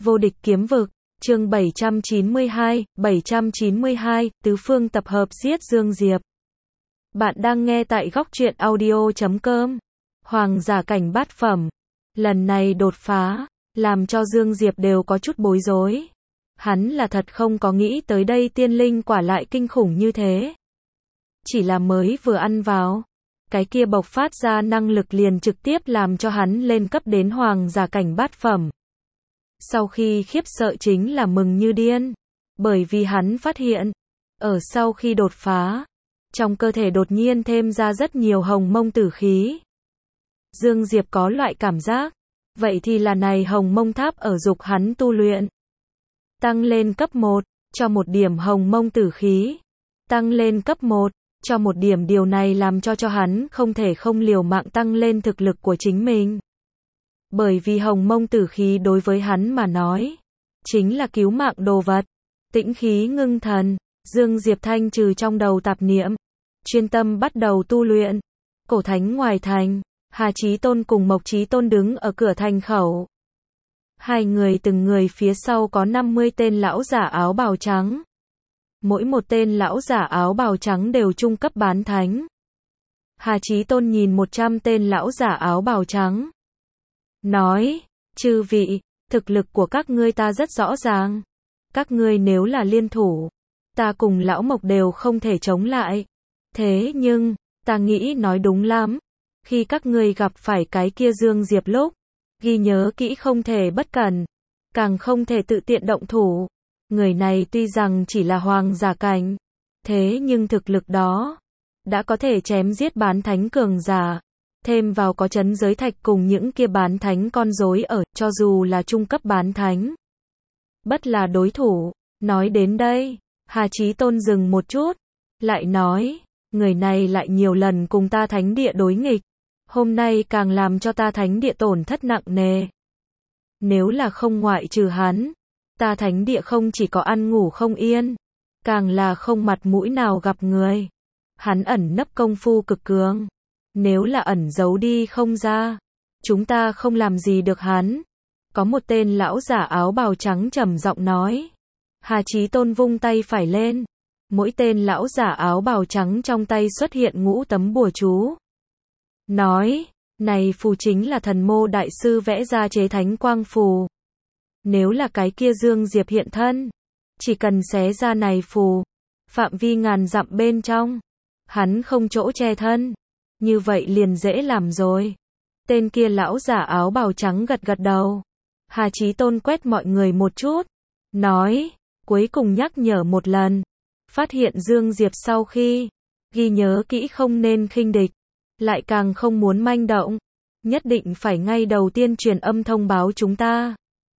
Vô địch kiếm vực, chương 792, tứ phương tập hợp giết Dương Diệp. Bạn đang nghe tại góc truyện audio.com. Hoàng giả cảnh bát phẩm. Lần này đột phá, làm cho Dương Diệp đều có chút bối rối. Hắn là thật không có nghĩ tới đây tiên linh quả lại kinh khủng như thế. Chỉ là mới vừa ăn vào, cái kia bộc phát ra năng lực liền trực tiếp làm cho hắn lên cấp đến hoàng giả cảnh bát phẩm. Sau khi khiếp sợ chính là mừng như điên, bởi vì hắn phát hiện, ở sau khi đột phá, trong cơ thể đột nhiên thêm ra rất nhiều hồng mông tử khí. Dương Diệp có loại cảm giác, vậy thì là này hồng mông tháp ở dục hắn tu luyện. Tăng lên cấp 1, cho một điểm hồng mông tử khí. Tăng lên cấp 1, cho một điểm, điều này làm cho hắn không thể không liều mạng tăng lên thực lực của chính mình. Bởi vì hồng mông tử khí đối với hắn mà nói, chính là cứu mạng đồ vật. Tĩnh khí ngưng thần, Dương Diệp thanh trừ trong đầu tạp niệm, chuyên tâm bắt đầu tu luyện. Cổ thánh ngoài thành, Hà Chí Tôn cùng Mộc Chí Tôn đứng ở cửa thành khẩu. Hai người từng người phía sau có 50 tên lão giả áo bào trắng. Mỗi một tên lão giả áo bào trắng đều trung cấp bán thánh. Hà Chí Tôn nhìn 100 tên lão giả áo bào trắng, nói, chư vị, thực lực của các ngươi ta rất rõ ràng. Các ngươi nếu là liên thủ, ta cùng lão Mộc đều không thể chống lại. Thế nhưng, ta nghĩ nói đúng lắm. Khi các ngươi gặp phải cái kia Dương Diệp lúc, ghi nhớ kỹ không thể bất cẩn, càng không thể tự tiện động thủ. Người này tuy rằng chỉ là hoàng giả cảnh, thế nhưng thực lực đó đã có thể chém giết bán thánh cường giả, thêm vào có chấn giới thạch cùng những kia bán thánh con rối ở, cho dù là trung cấp bán thánh, bất là đối thủ. Nói đến đây, Hà Chí Tôn dừng một chút, lại nói, người này lại nhiều lần cùng ta thánh địa đối nghịch, hôm nay càng làm cho ta thánh địa tổn thất nặng nề. Nếu là không ngoại trừ hắn, ta thánh địa không chỉ có ăn ngủ không yên, càng là không mặt mũi nào gặp người. Hắn ẩn nấp công phu cực cường, nếu là ẩn giấu đi không ra, chúng ta không làm gì được hắn. Có một tên lão giả áo bào trắng trầm giọng nói. Hà Chí Tôn vung tay phải lên, mỗi tên lão giả áo bào trắng trong tay xuất hiện ngũ tấm bùa chú. Nói, này phù chính là thần mô đại sư vẽ ra chế thánh quang phù. Nếu là cái kia Dương Diệp hiện thân, chỉ cần xé ra này phù, phạm vi ngàn dặm bên trong, hắn không chỗ che thân, như vậy liền dễ làm rồi. Tên kia lão giả áo bào trắng gật gật đầu. Hà Chí Tôn quét mọi người một chút, nói, cuối cùng nhắc nhở một lần, phát hiện Dương Diệp sau khi, ghi nhớ kỹ không nên khinh địch, lại càng không muốn manh động, nhất định phải ngay đầu tiên truyền âm thông báo chúng ta.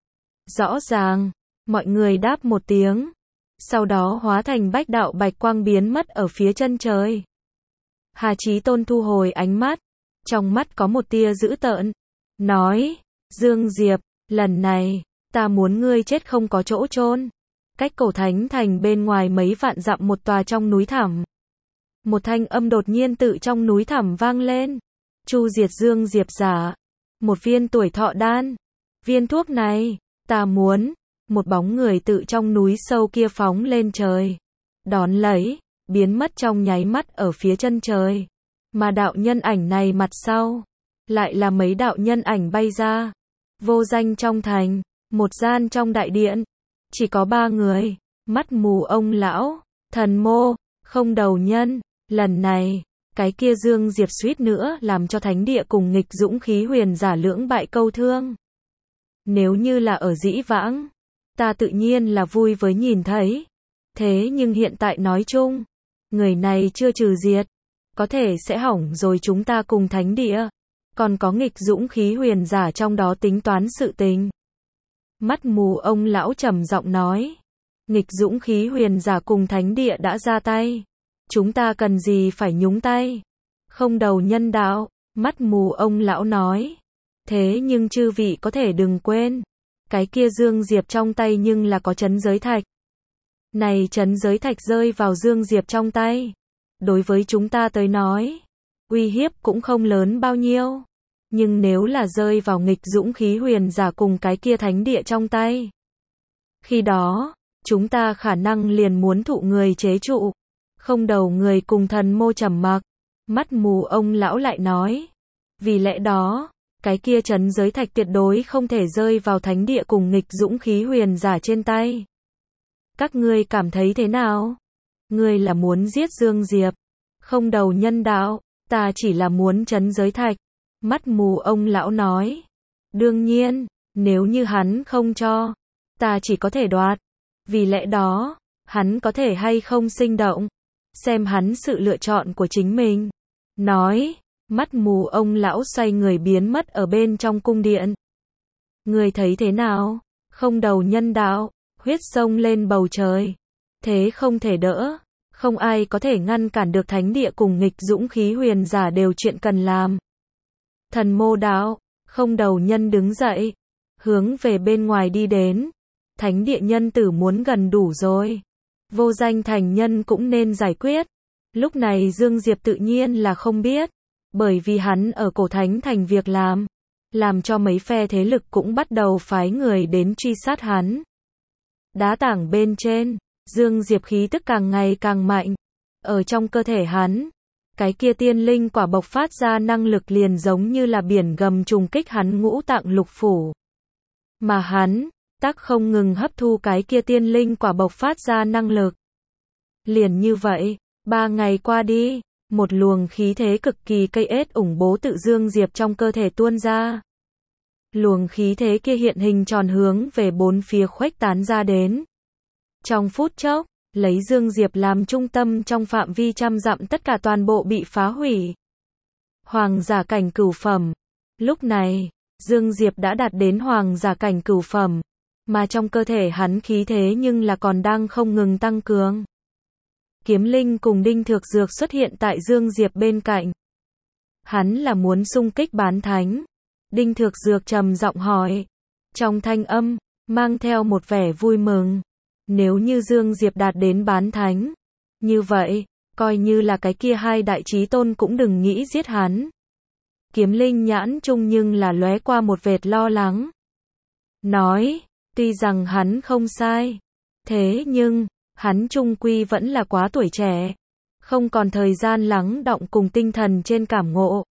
Rõ ràng, mọi người đáp một tiếng, sau đó hóa thành bách đạo bạch quang biến mất ở phía chân trời. Hà Chí Tôn thu hồi ánh mắt, trong mắt có một tia dữ tợn, nói, Dương Diệp, lần này, ta muốn ngươi chết không có chỗ chôn. Cách cổ thánh thành bên ngoài mấy vạn dặm một tòa trong núi thẳm. Một thanh âm đột nhiên tự trong núi thẳm vang lên. Chu diệt Dương Diệp giả. Một viên tuổi thọ đan. Viên thuốc này, ta muốn. Một bóng người tự trong núi sâu kia phóng lên trời. Đón lấy, biến mất trong nháy mắt ở phía chân trời. Mà đạo nhân ảnh này mặt sau, lại là mấy đạo nhân ảnh bay ra. Vô danh trong thành, một gian trong đại điện, chỉ có 3 người, mắt mù ông lão, thần mô, không đầu nhân. Lần này, cái kia Dương Diệp suýt nữa làm cho thánh địa cùng nghịch dũng khí huyền giả lưỡng bại câu thương. Nếu như là ở dĩ vãng, ta tự nhiên là vui với nhìn thấy. Thế nhưng hiện tại nói chung, người này chưa trừ diệt, có thể sẽ hỏng rồi chúng ta cùng thánh địa. Còn có nghịch dũng khí huyền giả trong đó tính toán sự tình. Mắt mù ông lão trầm giọng nói. Nghịch dũng khí huyền giả cùng thánh địa đã ra tay. Chúng ta cần gì phải nhúng tay? Không đầu nhân đạo, mắt mù ông lão nói. Thế nhưng chư vị có thể đừng quên. Cái kia Dương Diệp trong tay nhưng là có chấn giới thạch. Này chấn giới thạch rơi vào Dương Diệp trong tay. Đối với chúng ta tới nói, uy hiếp cũng không lớn bao nhiêu. nhưng nếu là rơi vào nghịch dũng khí huyền giả cùng cái kia thánh địa trong tay, khi đó, chúng ta khả năng liền muốn thụ người chế trụ. Không đầu người cùng thần mô trầm mặc, mắt mù ông lão lại nói. Vì lẽ đó, cái kia trấn giới thạch tuyệt đối không thể rơi vào thánh địa cùng nghịch dũng khí huyền giả trên tay. Các ngươi cảm thấy thế nào? Ngươi là muốn giết Dương Diệp? Không đầu nhân đạo, ta chỉ là muốn trấn giới thạch. Mắt mù ông lão nói. Đương nhiên, nếu như hắn không cho, ta chỉ có thể đoạt. Vì lẽ đó, hắn có thể hay không sinh động, xem hắn sự lựa chọn của chính mình. Nói, mắt mù ông lão xoay người biến mất ở bên trong cung điện. Người thấy thế nào? Không đầu nhân đạo, huyết sông lên bầu trời. Thế không thể đỡ, không ai có thể ngăn cản được thánh địa cùng nghịch dũng khí huyền giả đều chuyện cần làm. Thần mô đạo, không đầu nhân đứng dậy, hướng về bên ngoài đi đến. Thánh địa nhân tử muốn gần đủ rồi. Vô danh thành nhân cũng nên giải quyết. Lúc này Dương Diệp tự nhiên là không biết, bởi vì hắn ở cổ thánh thành việc làm cho mấy phe thế lực cũng bắt đầu phái người đến truy sát hắn. Đá tảng bên trên, Dương Diệp khí tức càng ngày càng mạnh. Ở trong cơ thể hắn, cái kia tiên linh quả bộc phát ra năng lực liền giống như là biển gầm trùng kích hắn ngũ tạng lục phủ. Mà hắn, tác không ngừng hấp thu cái kia tiên linh quả bộc phát ra năng lực. Liền như vậy, 3 ngày qua đi, một luồng khí thế cực kỳ cây ết ủng bố tự Dương Diệp trong cơ thể tuôn ra. Luồng khí thế kia hiện hình tròn hướng về bốn phía khuếch tán ra đến. Trong phút chốc, lấy Dương Diệp làm trung tâm trong phạm vi trăm dặm tất cả toàn bộ bị phá hủy. Hoàng giả cảnh cửu phẩm. Lúc này, Dương Diệp đã đạt đến hoàng giả cảnh cửu phẩm, mà trong cơ thể hắn khí thế nhưng là còn đang không ngừng tăng cường. Kiếm Linh cùng Đinh Thược Dược xuất hiện tại Dương Diệp bên cạnh. Hắn là muốn xung kích bán thánh. Đinh Thược Dược trầm giọng hỏi. Trong thanh âm, mang theo một vẻ vui mừng. Nếu như Dương Diệp đạt đến bán thánh, như vậy, coi như là cái kia hai đại chí tôn cũng đừng nghĩ giết hắn. Kiếm Linh nhãn trung nhưng là lóe qua một vệt lo lắng. Nói, tuy rằng hắn không sai, thế nhưng, hắn trung quy vẫn là quá tuổi trẻ, không còn thời gian lắng đọng cùng tinh thần trên cảm ngộ.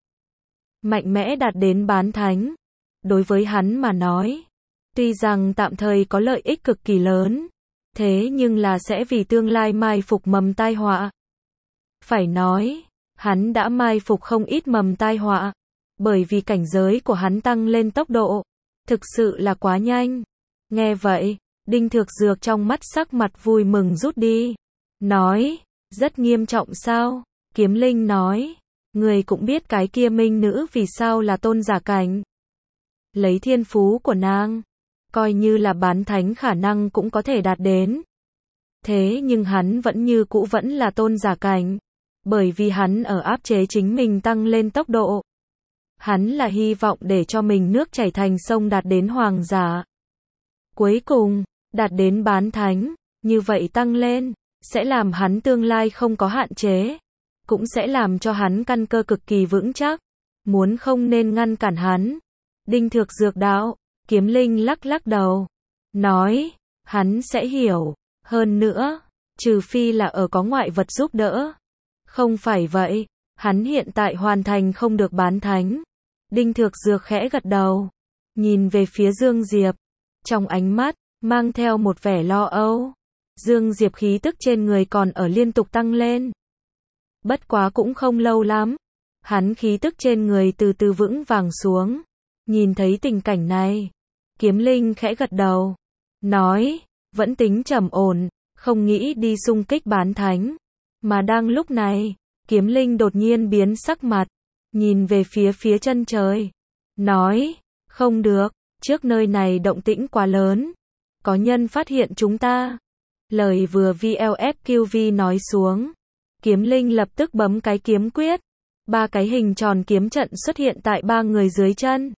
Mạnh mẽ đạt đến bán thánh, đối với hắn mà nói, tuy rằng tạm thời có lợi ích cực kỳ lớn, thế nhưng là sẽ vì tương lai mai phục mầm tai họa. Phải nói, hắn đã mai phục không ít mầm tai họa, bởi vì cảnh giới của hắn tăng lên tốc độ, thực sự là quá nhanh. Nghe vậy, Đinh Thược Dược trong mắt sắc mặt vui mừng rút đi. Nói, rất nghiêm trọng sao? Kiếm Linh nói, người cũng biết cái kia minh nữ vì sao là tôn giả cảnh. Lấy thiên phú của nàng, coi như là bán thánh khả năng cũng có thể đạt đến. Thế nhưng hắn vẫn như cũ vẫn là tôn giả cảnh, bởi vì hắn ở áp chế chính mình tăng lên tốc độ. Hắn là hy vọng để cho mình nước chảy thành sông đạt đến hoàng giả. Cuối cùng, đạt đến bán thánh, như vậy tăng lên, sẽ làm hắn tương lai không có hạn chế, cũng sẽ làm cho hắn căn cơ cực kỳ vững chắc, muốn không nên ngăn cản hắn. Đinh Thược Dược đạo, Kiếm Linh lắc lắc đầu, nói, hắn sẽ hiểu, hơn nữa, trừ phi là ở có ngoại vật giúp đỡ. Không phải vậy, hắn hiện tại hoàn thành không được bán thánh. Đinh Thược Dược khẽ gật đầu, nhìn về phía Dương Diệp, trong ánh mắt, mang theo một vẻ lo âu. Dương Diệp khí tức trên người còn ở liên tục tăng lên. Bất quá cũng không lâu lắm, hắn khí tức trên người từ từ vững vàng xuống. Nhìn thấy tình cảnh này, Kiếm Linh khẽ gật đầu, nói, vẫn tính trầm ổn, không nghĩ đi xung kích bán thánh. Mà đang lúc này, Kiếm Linh đột nhiên biến sắc mặt, nhìn về phía chân trời, nói, không được, trước nơi này động tĩnh quá lớn, có nhân phát hiện chúng ta. Lời vừa VLFQV nói xuống, Kiếm Linh lập tức bấm cái kiếm quyết, 3 cái hình tròn kiếm trận xuất hiện tại 3 người dưới chân.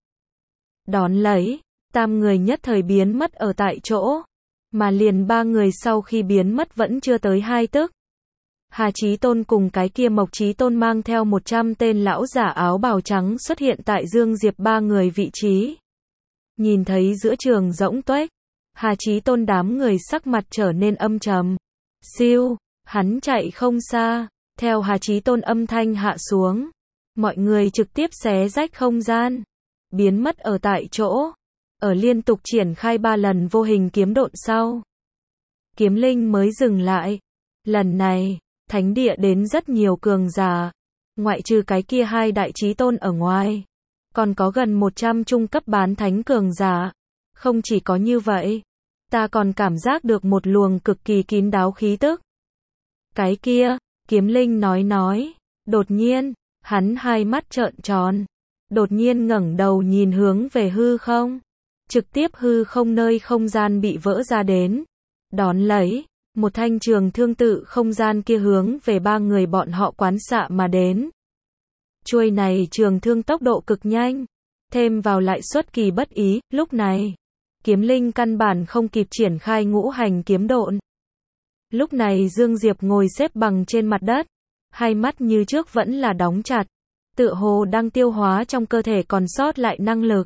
Đón lấy, tam người nhất thời biến mất ở tại chỗ, mà liền 3 người sau khi biến mất vẫn chưa tới 2 tức. Hà Chí Tôn cùng cái kia Mộc Chí Tôn mang theo 100 tên lão giả áo bào trắng xuất hiện tại Dương Diệp ba người vị trí. Nhìn thấy giữa trường rỗng tuếch, Hà Chí Tôn đám người sắc mặt trở nên âm trầm. Siêu, hắn chạy không xa, theo Hà Chí Tôn âm thanh hạ xuống, mọi người trực tiếp xé rách không gian, biến mất ở tại chỗ. Ở liên tục triển khai 3 lần vô hình kiếm độn sau, kiếm linh mới dừng lại. Lần này, thánh địa đến rất nhiều cường giả, ngoại trừ cái kia 2 đại chí tôn ở ngoài, còn có gần 100 trung cấp bán thánh cường giả. Không chỉ có như vậy, ta còn cảm giác được một luồng cực kỳ kín đáo khí tức. Cái kia, kiếm linh nói, đột nhiên, hắn hai mắt trợn tròn, đột nhiên ngẩng đầu nhìn hướng về hư không, trực tiếp hư không nơi không gian bị vỡ ra đến, đón lấy, một thanh trường thương tự không gian kia hướng về 3 người bọn họ quán xạ mà đến. Chuôi này trường thương tốc độ cực nhanh, thêm vào lại xuất kỳ bất ý, lúc này, kiếm linh căn bản không kịp triển khai ngũ hành kiếm độn. Lúc này Dương Diệp ngồi xếp bằng trên mặt đất, hai mắt như trước vẫn là đóng chặt, tựa hồ đang tiêu hóa trong cơ thể còn sót lại năng lực.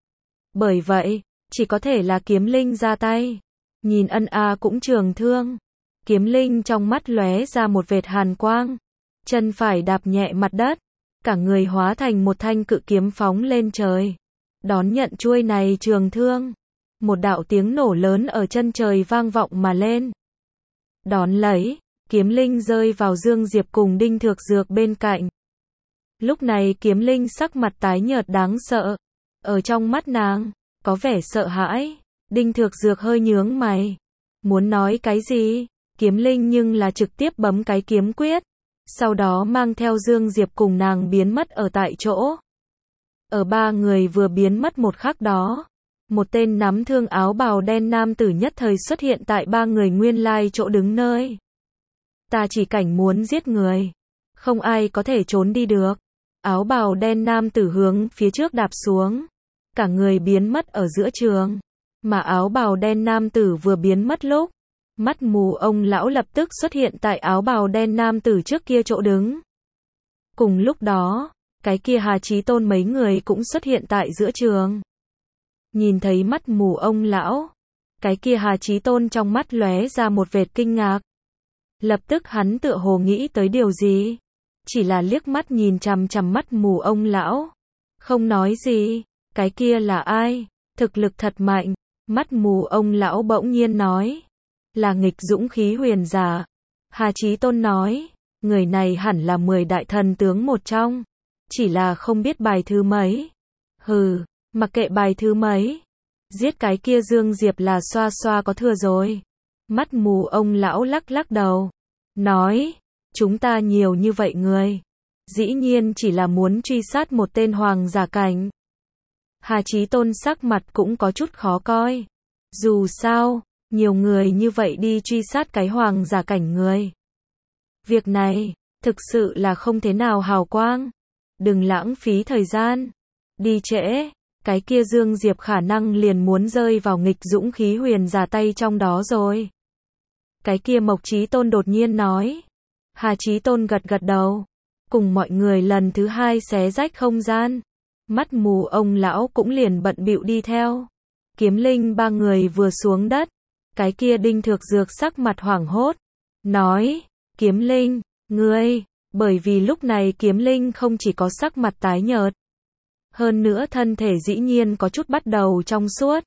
Bởi vậy, chỉ có thể là kiếm linh ra tay. Nhìn cũng trường thương, kiếm linh trong mắt lóe ra một vệt hàn quang, chân phải đạp nhẹ mặt đất, cả người hóa thành một thanh cự kiếm phóng lên trời, đón nhận chuôi này trường thương. Một đạo tiếng nổ lớn ở chân trời vang vọng mà lên. Đón lấy, kiếm linh rơi vào Dương Diệp cùng Đinh Thược Dược bên cạnh. Lúc này kiếm linh sắc mặt tái nhợt đáng sợ, ở trong mắt nàng, có vẻ sợ hãi. Đinh Thược Dược hơi nhướng mày, muốn nói cái gì, kiếm linh nhưng là trực tiếp bấm cái kiếm quyết, sau đó mang theo Dương Diệp cùng nàng biến mất ở tại chỗ. Ở 3 người vừa biến mất một khắc đó, một tên nắm thương áo bào đen nam tử nhất thời xuất hiện tại 3 người nguyên lai chỗ đứng nơi. Ta chỉ cảnh muốn giết người, không ai có thể trốn đi được. Áo bào đen nam tử hướng phía trước đạp xuống, cả người biến mất ở giữa trường. Mà áo bào đen nam tử vừa biến mất lúc, mắt mù ông lão lập tức xuất hiện tại áo bào đen nam tử trước kia chỗ đứng. Cùng lúc đó, cái kia Hà Chí Tôn mấy người cũng xuất hiện tại giữa trường. Nhìn thấy mắt mù ông lão, cái kia Hà Chí Tôn trong mắt lóe ra một vệt kinh ngạc. Lập tức hắn tựa hồ nghĩ tới điều gì, chỉ là liếc mắt nhìn chằm chằm mắt mù ông lão, không nói gì. Cái kia là ai? Thực lực thật mạnh. Mắt mù ông lão bỗng nhiên nói, là nghịch dũng khí huyền giả. Hà Chí Tôn nói, người này hẳn là 10 đại thần tướng một trong, chỉ là không biết bài thứ mấy. Hừ, mặc kệ bài thứ mấy, giết cái kia Dương Diệp là xoa xoa có thừa rồi. Mắt mù ông lão lắc lắc đầu, nói, chúng ta nhiều như vậy người, dĩ nhiên chỉ là muốn truy sát một tên hoàng giả cảnh. Hà Chí Tôn sắc mặt cũng có chút khó coi. Dù sao, nhiều người như vậy đi truy sát cái hoàng giả cảnh người. Việc này, thực sự là không thế nào hào quang. Đừng lãng phí thời gian. Đi trễ, cái kia Dương Diệp khả năng liền muốn rơi vào nghịch dũng khí huyền giả tay trong đó rồi. Cái kia Mộc Chí Tôn đột nhiên nói. Hà Chí Tôn gật gật đầu, cùng mọi người lần thứ 2 xé rách không gian. Mắt mù ông lão cũng liền bận bịu đi theo. Kiếm linh 3 người vừa xuống đất, cái kia Đinh Thược Dược sắc mặt hoảng hốt, nói, kiếm linh, ngươi, bởi vì lúc này kiếm linh không chỉ có sắc mặt tái nhợt, hơn nữa thân thể dĩ nhiên có chút bắt đầu trong suốt.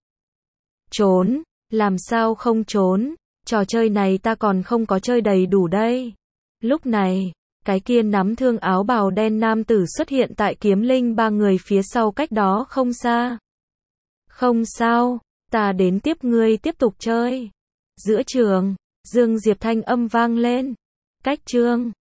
Trốn, làm sao không trốn, trò chơi này ta còn không có chơi đầy đủ đây. Lúc này, cái kia nắm thương áo bào đen nam tử xuất hiện tại kiếm linh 3 người phía sau cách đó không xa. Không sao, ta đến tiếp ngươi tiếp tục chơi. Giữa trường, Dương Diệp thanh âm vang lên. Cách chương